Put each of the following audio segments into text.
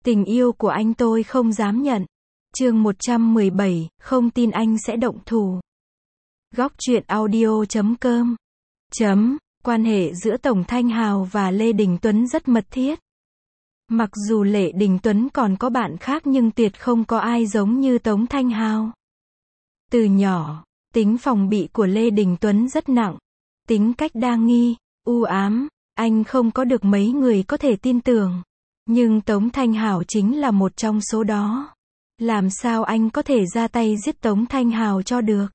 Tình yêu của anh tôi không dám nhận. Chương 117, không tin anh sẽ động thủ. Góc truyện audio.com. Quan hệ giữa Tống Thanh Hào và Lê Đình Tuấn rất mật thiết. Mặc dù Lê Đình Tuấn còn có bạn khác nhưng tuyệt không có ai giống như Tống Thanh Hào. Từ nhỏ, tính phòng bị của Lê Đình Tuấn rất nặng. Tính cách đa nghi, u ám, anh không có được mấy người có thể tin tưởng. Nhưng Tống Thanh Hào chính là một trong số đó. Làm sao anh có thể ra tay giết Tống Thanh Hào cho được?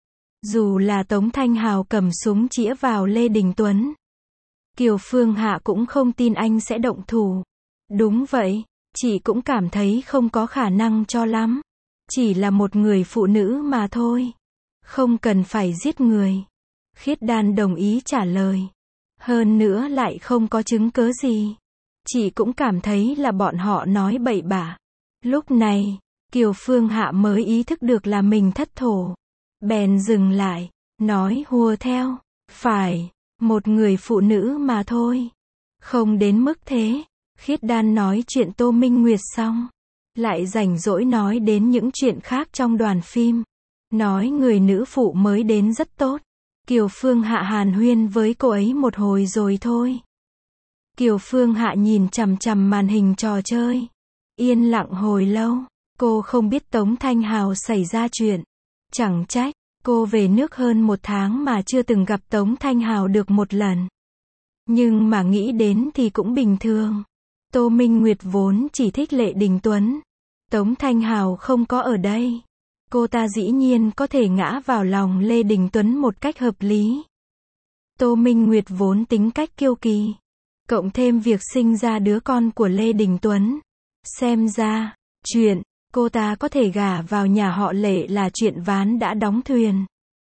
Dù là Tống Thanh Hào cầm súng chĩa vào Lê Đình Tuấn, Kiều Phương Hạ cũng không tin anh sẽ động thủ. Đúng vậy, chị cũng cảm thấy không có khả năng cho lắm. Chỉ là một người phụ nữ mà thôi. Không cần phải giết người. Khiết Đan đồng ý trả lời. Hơn nữa lại không có chứng cớ gì. Chị cũng cảm thấy là bọn họ nói bậy bạ. Lúc này, Kiều Phương Hạ mới ý thức được là mình thất thố. Bèn dừng lại, nói hùa theo. Phải, một người phụ nữ mà thôi. Không đến mức thế. Khiết Đan nói chuyện Tô Minh Nguyệt xong, lại rảnh rỗi nói đến những chuyện khác trong đoàn phim. Nói người nữ phụ mới đến rất tốt. Kiều Phương Hạ hàn huyên với cô ấy một hồi rồi thôi. Kiều Phương Hạ nhìn chằm chằm màn hình trò chơi. Yên lặng hồi lâu. Cô không biết Tống Thanh Hào xảy ra chuyện. Chẳng trách, cô về nước hơn 1 tháng mà chưa từng gặp Tống Thanh Hào được một lần. Nhưng mà nghĩ đến thì cũng bình thường. Tô Minh Nguyệt vốn chỉ thích Lê Đình Tuấn. Tống Thanh Hào không có ở đây. Cô ta dĩ nhiên có thể ngã vào lòng Lê Đình Tuấn một cách hợp lý. Tô Minh Nguyệt vốn tính cách kiêu kỳ. Cộng thêm việc sinh ra đứa con của Lê Đình Tuấn. Xem ra, chuyện cô ta có thể gả vào nhà họ Lệ là chuyện ván đã đóng thuyền.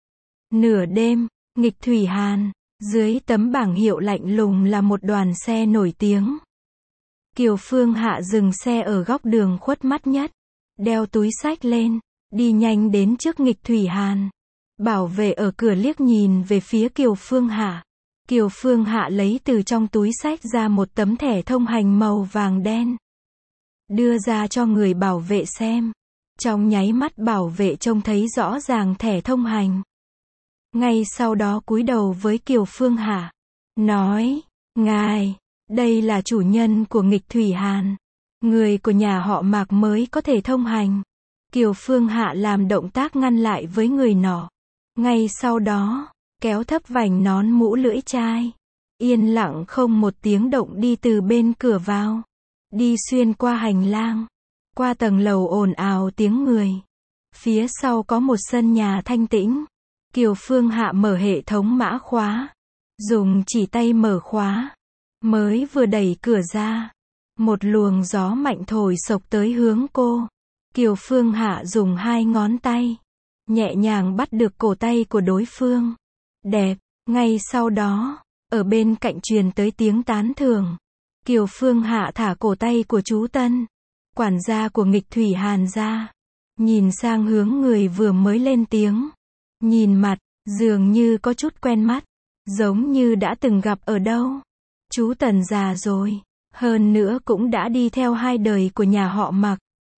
Nửa đêm, nghịch thủy hàn, dưới tấm bảng hiệu lạnh lùng là một đoàn xe nổi tiếng. Kiều Phương Hạ dừng xe ở góc đường khuất mắt nhất, đeo túi xách lên, đi nhanh đến trước nghịch thủy hàn. Bảo vệ ở cửa liếc nhìn về phía Kiều Phương Hạ. Kiều Phương Hạ lấy từ trong túi xách ra một tấm thẻ thông hành màu vàng đen. Đưa ra cho người bảo vệ xem. Trong nháy mắt bảo vệ trông thấy rõ ràng thẻ thông hành. Ngay sau đó cúi đầu với Kiều Phương Hạ. Nói, ngài, đây là chủ nhân của nghịch thủy hàn. Người của nhà họ Mạc mới có thể thông hành. Kiều Phương Hạ làm động tác ngăn lại với người nọ. Ngay sau đó, kéo thấp vành nón mũ lưỡi chai. Yên lặng không một tiếng động đi từ bên cửa vào. Đi xuyên qua hành lang. Qua tầng lầu ồn ào tiếng người. Phía sau có một sân nhà thanh tĩnh. Kiều Phương Hạ mở hệ thống mã khóa. Dùng chỉ tay mở khóa. Mới vừa đẩy cửa ra. Một luồng gió mạnh thổi xộc tới hướng cô. Kiều Phương Hạ dùng 2 ngón tay. Nhẹ nhàng bắt được cổ tay của đối phương. Đẹp. Ngay sau đó, ở bên cạnh truyền tới tiếng tán thưởng. Kiều Phương Hạ thả cổ tay của chú Tân, quản gia của nghịch thủy hàn ra. Nhìn sang hướng người vừa mới lên tiếng. Nhìn mặt, dường như có chút quen mắt. Giống như đã từng gặp ở đâu. Chú Tần già rồi. Hơn nữa cũng đã đi theo 2 đời của nhà họ Mạc.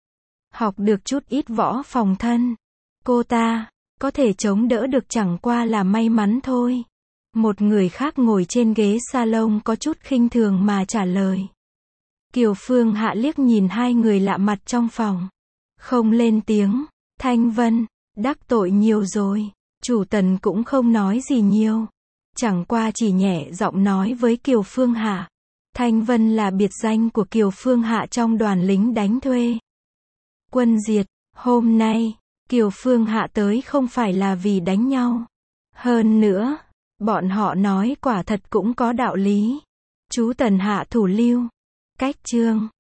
Học được chút ít võ phòng thân. Cô ta có thể chống đỡ được chẳng qua là may mắn thôi. Một người khác ngồi trên ghế salon có chút khinh thường mà trả lời. Kiều Phương Hạ liếc nhìn 2 người lạ mặt trong phòng. Không lên tiếng. Thanh Vân, đắc tội nhiều rồi. Chủ Tần cũng không nói gì nhiều. Chẳng qua chỉ nhẹ giọng nói với Kiều Phương Hạ. Thanh Vân là biệt danh của Kiều Phương Hạ trong đoàn lính đánh thuê. Quân diệt, hôm nay, Kiều Phương Hạ tới không phải là vì đánh nhau. Hơn nữa, bọn họ nói quả thật cũng có đạo lý. Chú Tần hạ thủ lưu. Cách chương.